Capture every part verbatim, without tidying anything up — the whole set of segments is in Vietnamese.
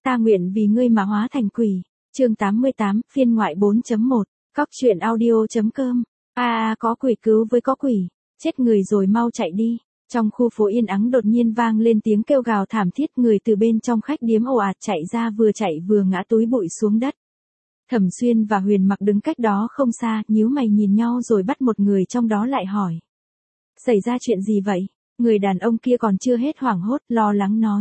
Ta nguyện vì ngươi mà hóa thành quỷ. Chương tám mươi tám, phiên ngoại bốn chấm một. Cóc truyện audio chấm com. A a có quỷ cứu với có quỷ. Chết người rồi mau chạy đi. Trong khu phố yên ắng đột nhiên vang lên tiếng kêu gào thảm thiết, người từ bên trong khách điếm ồ ạt chạy ra, vừa chạy vừa ngã túi bụi xuống đất. Thẩm Xuyên và Huyền Mặc đứng cách đó không xa, nhíu mày nhìn nhau rồi bắt một người trong đó lại hỏi. Xảy ra chuyện gì vậy? Người đàn ông kia còn chưa hết hoảng hốt, lo lắng nói.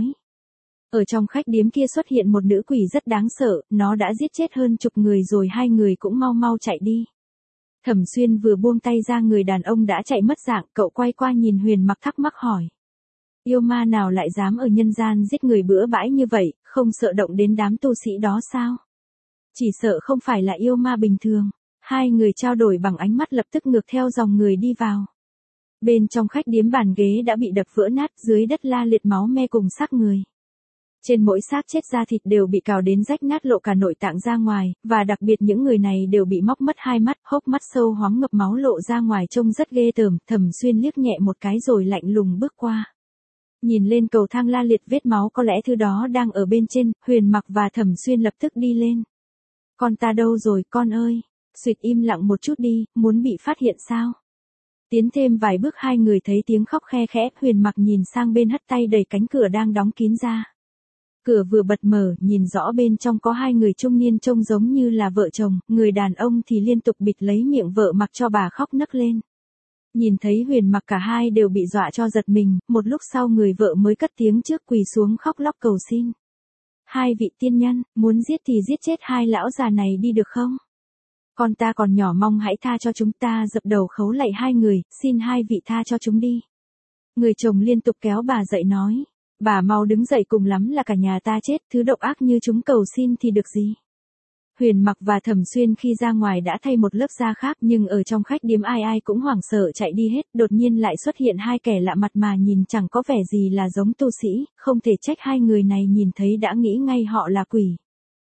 Ở trong khách điếm kia xuất hiện một nữ quỷ rất đáng sợ, nó đã giết chết hơn chục người rồi, hai người cũng mau mau chạy đi. Thẩm Xuyên vừa buông tay ra, người đàn ông đã chạy mất dạng, cậu quay qua nhìn Huyền Mặc thắc mắc hỏi. Yêu ma nào lại dám ở nhân gian giết người bừa bãi như vậy, không sợ động đến đám tu sĩ đó sao? Chỉ sợ không phải là yêu ma bình thường. Hai người trao đổi bằng ánh mắt, lập tức ngược theo dòng người đi vào. Bên trong khách điếm bàn ghế đã bị đập vỡ nát, dưới đất la liệt máu me cùng xác người. Trên mỗi xác chết da thịt đều bị cào đến rách nát, lộ cả nội tạng ra ngoài, và đặc biệt những người này đều bị móc mất hai mắt, hốc mắt sâu hoắm ngập máu lộ ra ngoài trông rất ghê tởm. Thẩm Xuyên liếc nhẹ một cái rồi lạnh lùng bước qua. Nhìn lên cầu thang la liệt vết máu, có lẽ thứ đó đang ở bên trên. Huyền Mặc và Thẩm Xuyên lập tức đi lên. Con ta đâu rồi con ơi? Xuyệt im lặng một chút đi, muốn bị phát hiện sao? Tiến thêm vài bước hai người thấy tiếng khóc khe khẽ, Huyền Mặc nhìn sang bên hất tay đẩy cánh cửa đang đóng kín ra. Cửa vừa bật mở, nhìn rõ bên trong có hai người trung niên trông giống như là vợ chồng, người đàn ông thì liên tục bịt lấy miệng vợ mặc cho bà khóc nấc lên. Nhìn thấy Huyền Mặc cả hai đều bị dọa cho giật mình, một lúc sau người vợ mới cất tiếng trước quỳ xuống khóc lóc cầu xin. Hai vị tiên nhân, muốn giết thì giết chết hai lão già này đi được không? Con ta còn nhỏ, mong hãy tha cho chúng ta. Dập đầu khấu lạy hai người, xin hai vị tha cho chúng đi. Người chồng liên tục kéo bà dậy nói. Bà mau đứng dậy, cùng lắm là cả nhà ta chết, thứ độc ác như chúng cầu xin thì được gì. Huyền Mặc và Thẩm Xuyên khi ra ngoài đã thay một lớp da khác, nhưng ở trong khách điếm ai ai cũng hoảng sợ chạy đi hết. Đột nhiên lại xuất hiện hai kẻ lạ mặt mà nhìn chẳng có vẻ gì là giống tu sĩ, không thể trách hai người này nhìn thấy đã nghĩ ngay họ là quỷ.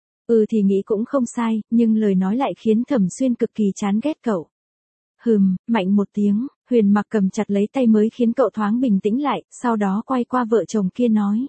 Ừ thì nghĩ cũng không sai, nhưng lời nói lại khiến Thẩm Xuyên cực kỳ chán ghét cậu. Hừm, mạnh một tiếng, Huyền Mặc cầm chặt lấy tay mới khiến cậu thoáng bình tĩnh lại, sau đó quay qua vợ chồng kia nói.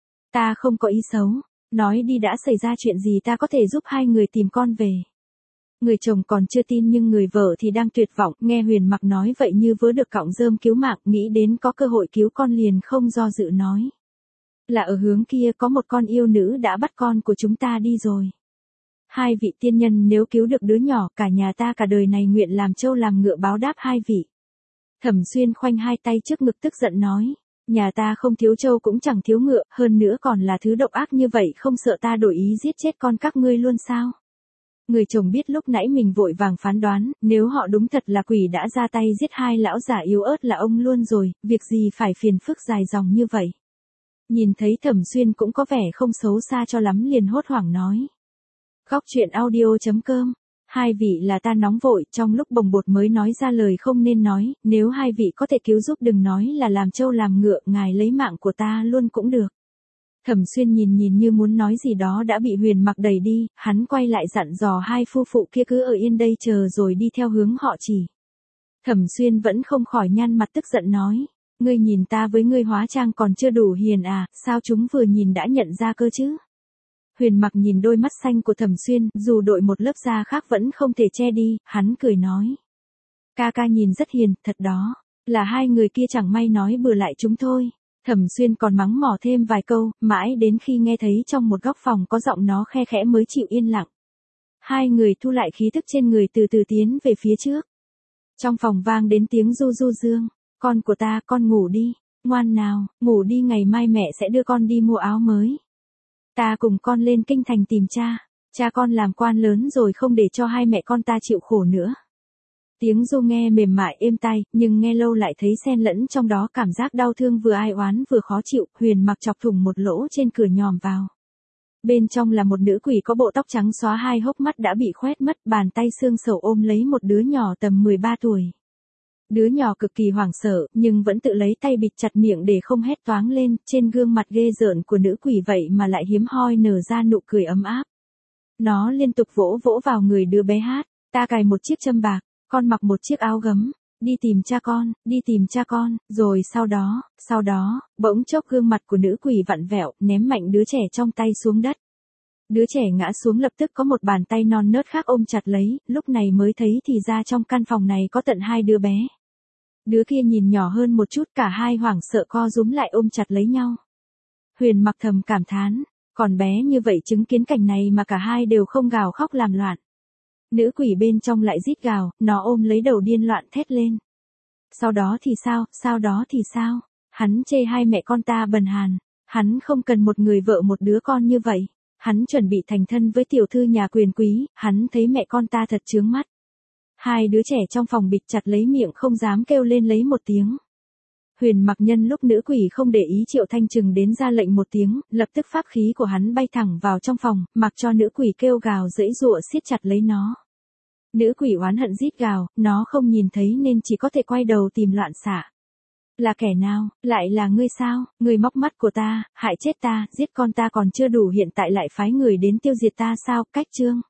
Ta không có ý xấu, nói đi đã xảy ra chuyện gì, ta có thể giúp hai người tìm con về. Người chồng còn chưa tin nhưng người vợ thì đang tuyệt vọng, nghe Huyền Mặc nói vậy như vớ được cọng rơm cứu mạng, nghĩ đến có cơ hội cứu con liền không do dự nói. Là ở hướng kia có một con yêu nữ đã bắt con của chúng ta đi rồi. Hai vị tiên nhân nếu cứu được đứa nhỏ, cả nhà ta cả đời này nguyện làm trâu làm ngựa báo đáp hai vị. Thẩm Xuyên khoanh hai tay trước ngực tức giận nói. Nhà ta không thiếu trâu cũng chẳng thiếu ngựa, hơn nữa còn là thứ độc ác như vậy, không sợ ta đổi ý giết chết con các ngươi luôn sao? Người chồng biết lúc nãy mình vội vàng phán đoán, nếu họ đúng thật là quỷ đã ra tay giết hai lão già yếu ớt là ông luôn rồi, việc gì phải phiền phức dài dòng như vậy. Nhìn thấy Thẩm Xuyên cũng có vẻ không xấu xa cho lắm liền hốt hoảng nói. Cóc truyện audio chấm com. Hai vị là ta nóng vội, trong lúc bồng bột mới nói ra lời không nên nói, nếu hai vị có thể cứu giúp đừng nói là làm trâu làm ngựa, ngài lấy mạng của ta luôn cũng được. Thẩm Xuyên nhìn nhìn như muốn nói gì đó đã bị Huyền Mặc đẩy đi, hắn quay lại dặn dò hai phu phụ kia cứ ở yên đây chờ rồi đi theo hướng họ chỉ. Thẩm Xuyên vẫn không khỏi nhăn mặt tức giận nói. Ngươi nhìn ta với ngươi hóa trang còn chưa đủ hiền à, sao chúng vừa nhìn đã nhận ra cơ chứ? Huyền Mặc nhìn đôi mắt xanh của Thẩm Xuyên, dù đội một lớp da khác vẫn không thể che đi, hắn cười nói. Ca ca nhìn rất hiền, thật đó, là hai người kia chẳng may nói bừa lại chúng thôi. Thẩm Xuyên còn mắng mỏ thêm vài câu, mãi đến khi nghe thấy trong một góc phòng có giọng nó khe khẽ mới chịu yên lặng. Hai người thu lại khí thức trên người từ từ tiến về phía trước. Trong phòng vang đến tiếng du du dương. Con của ta, con ngủ đi, ngoan nào, ngủ đi, ngày mai mẹ sẽ đưa con đi mua áo mới. Ta cùng con lên kinh thành tìm cha, cha con làm quan lớn rồi không để cho hai mẹ con ta chịu khổ nữa. Tiếng du nghe mềm mại êm tai, nhưng nghe lâu lại thấy xen lẫn trong đó cảm giác đau thương vừa ai oán vừa khó chịu. Huyền Mặc chọc thủng một lỗ trên cửa nhòm vào. Bên trong là một nữ quỷ có bộ tóc trắng xóa, hai hốc mắt đã bị khoét mất, bàn tay xương sầu ôm lấy một đứa nhỏ tầm mười ba tuổi. Đứa nhỏ cực kỳ hoảng sợ, nhưng vẫn tự lấy tay bịt chặt miệng để không hét toáng lên, trên gương mặt ghê rợn của nữ quỷ vậy mà lại hiếm hoi nở ra nụ cười ấm áp. Nó liên tục vỗ vỗ vào người đứa bé hát, ta cài một chiếc châm bạc, con mặc một chiếc áo gấm, đi tìm cha con, đi tìm cha con, rồi sau đó, sau đó, bỗng chốc gương mặt của nữ quỷ vặn vẹo, ném mạnh đứa trẻ trong tay xuống đất. Đứa trẻ ngã xuống lập tức có một bàn tay non nớt khác ôm chặt lấy, lúc này mới thấy thì ra trong căn phòng này có tận hai đứa bé. Đứa kia nhìn nhỏ hơn một chút, cả hai hoảng sợ co rúm lại ôm chặt lấy nhau. Huyền Mặc thầm cảm thán, còn bé như vậy chứng kiến cảnh này mà cả hai đều không gào khóc làm loạn. Nữ quỷ bên trong lại rít gào, nó ôm lấy đầu điên loạn thét lên. Sau đó thì sao, sau đó thì sao? Hắn chê hai mẹ con ta bần hàn, hắn không cần một người vợ một đứa con như vậy. Hắn chuẩn bị thành thân với tiểu thư nhà quyền quý, hắn thấy mẹ con ta thật chướng mắt. Hai đứa trẻ trong phòng bịt chặt lấy miệng không dám kêu lên lấy một tiếng. Huyền Mặc nhân lúc nữ quỷ không để ý Triệu Thanh Trừng đến ra lệnh một tiếng, lập tức pháp khí của hắn bay thẳng vào trong phòng, mặc cho nữ quỷ kêu gào giãy giụa siết chặt lấy nó. Nữ quỷ oán hận rít gào, nó không nhìn thấy nên chỉ có thể quay đầu tìm loạn xạ. Là kẻ nào, lại là ngươi sao, ngươi móc mắt của ta, hại chết ta, giết con ta còn chưa đủ hiện tại lại phái người đến tiêu diệt ta sao, cách chương.